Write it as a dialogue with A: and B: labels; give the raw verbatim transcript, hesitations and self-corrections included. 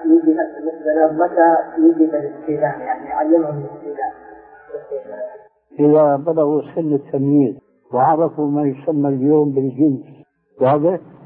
A: يجي بالنسبة له متى يجي بالاستئذان، يعني يعلمهم الاستئذان؟
B: إذا بلغوا سن التمييز وعرفوا ما يسمى اليوم بالجنس، واضح؟